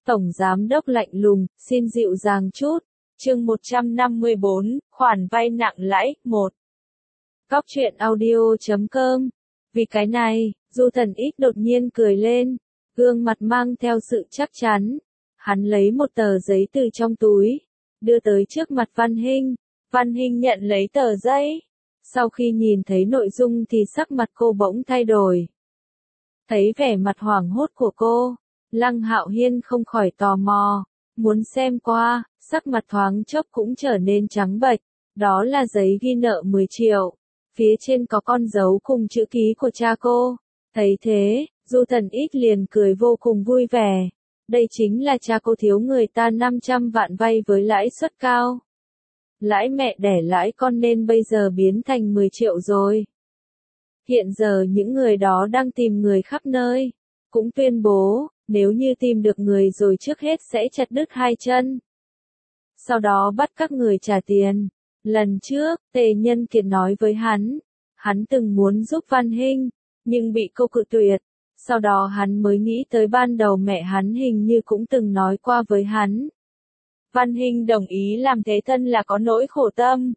Tổng giám đốc lạnh lùng, xin dịu dàng chút. Chương 154, khoản vay nặng lãi, 1. Góc truyện audio.com. Vì cái này, Du Thần X đột nhiên cười lên, gương mặt mang theo sự chắc chắn. Hắn lấy một tờ giấy từ trong túi, đưa tới trước mặt Văn Hinh. Văn Hinh nhận lấy tờ giấy. Sau khi nhìn thấy nội dung thì sắc mặt cô bỗng thay đổi. Thấy vẻ mặt hoảng hốt của cô, Lăng Hạo Hiên không khỏi tò mò, muốn xem qua, sắc mặt thoáng chốc cũng trở nên trắng bệch. Đó là giấy ghi nợ 10 triệu. Phía trên có con dấu cùng chữ ký của cha cô. Thấy thế, Du Thần X liền cười vô cùng vui vẻ. Đây chính là cha cô thiếu người ta 500 vạn vay với lãi suất cao. Lãi mẹ đẻ lãi con nên bây giờ biến thành 10 triệu rồi. Hiện giờ những người đó đang tìm người khắp nơi. Cũng tuyên bố, nếu như tìm được người rồi trước hết sẽ chặt đứt hai chân. Sau đó bắt các người trả tiền. Lần trước, Tề Nhân Kiệt nói với hắn từng muốn giúp Văn Hinh, nhưng bị cô cự tuyệt. Sau đó hắn mới nghĩ tới ban đầu mẹ hắn hình như cũng từng nói qua với hắn. Văn Hinh đồng ý làm thế thân là có nỗi khổ tâm.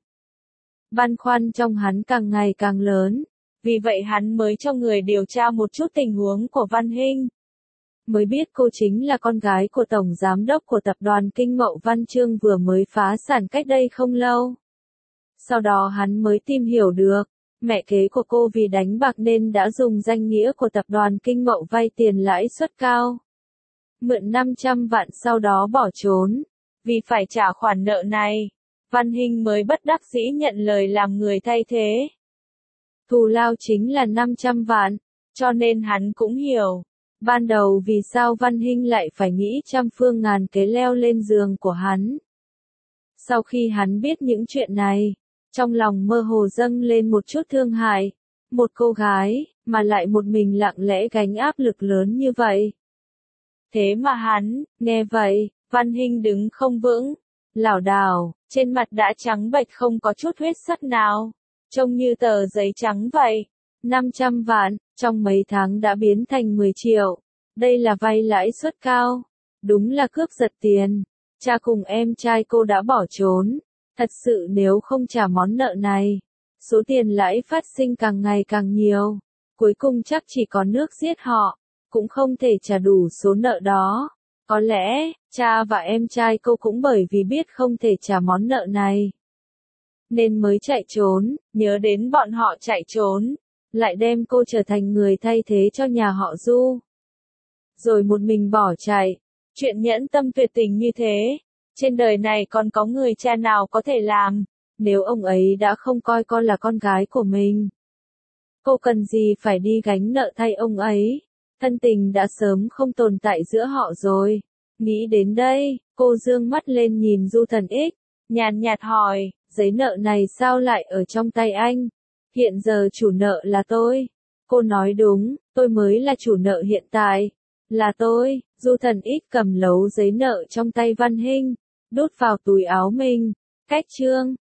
Băn khoăn trong hắn càng ngày càng lớn, vì vậy hắn mới cho người điều tra một chút tình huống của Văn Hinh. Mới biết cô chính là con gái của tổng giám đốc của tập đoàn Kinh Mậu Văn Chương vừa mới phá sản cách đây không lâu. Sau đó hắn mới tìm hiểu được, mẹ kế của cô vì đánh bạc nên đã dùng danh nghĩa của tập đoàn Kinh Mậu vay tiền lãi suất cao. Mượn 500 vạn sau đó bỏ trốn. Vì phải trả khoản nợ này, Văn Hinh mới bất đắc dĩ nhận lời làm người thay thế. Thù lao chính là 500 vạn, cho nên hắn cũng hiểu. Ban đầu vì sao Văn Hinh lại phải nghĩ trăm phương ngàn kế leo lên giường của hắn. Sau khi hắn biết những chuyện này, trong lòng mơ hồ dâng lên một chút thương hại. Một cô gái, mà lại một mình lặng lẽ gánh áp lực lớn như vậy. Thế mà hắn, nghe vậy, Văn Hinh đứng không vững, lảo đảo, trên mặt đã trắng bệch không có chút huyết sắc nào, trông như tờ giấy trắng vậy. 500 vạn, trong mấy tháng đã biến thành 10 triệu. Đây là vay lãi suất cao. Đúng là cướp giật tiền. Cha cùng em trai cô đã bỏ trốn. Thật sự nếu không trả món nợ này, số tiền lãi phát sinh càng ngày càng nhiều. Cuối cùng chắc chỉ có nước giết họ, cũng không thể trả đủ số nợ đó. Có lẽ, cha và em trai cô cũng bởi vì biết không thể trả món nợ này, nên mới chạy trốn. Nhớ đến bọn họ chạy trốn, lại đem cô trở thành người thay thế cho nhà họ Du. Rồi một mình bỏ chạy. Chuyện nhẫn tâm tuyệt tình như thế, trên đời này còn có người cha nào có thể làm, nếu ông ấy đã không coi con là con gái của mình. Cô cần gì phải đi gánh nợ thay ông ấy, thân tình đã sớm không tồn tại giữa họ rồi. Nghĩ đến đây, cô dương mắt lên nhìn Du Thần X, nhàn nhạt hỏi, giấy nợ này sao lại ở trong tay anh? Hiện giờ chủ nợ là tôi. Cô nói đúng, tôi mới là chủ nợ hiện tại. Là tôi. Du Thần X cầm lấu giấy nợ trong tay Văn Hinh, đút vào túi áo mình. Cách chương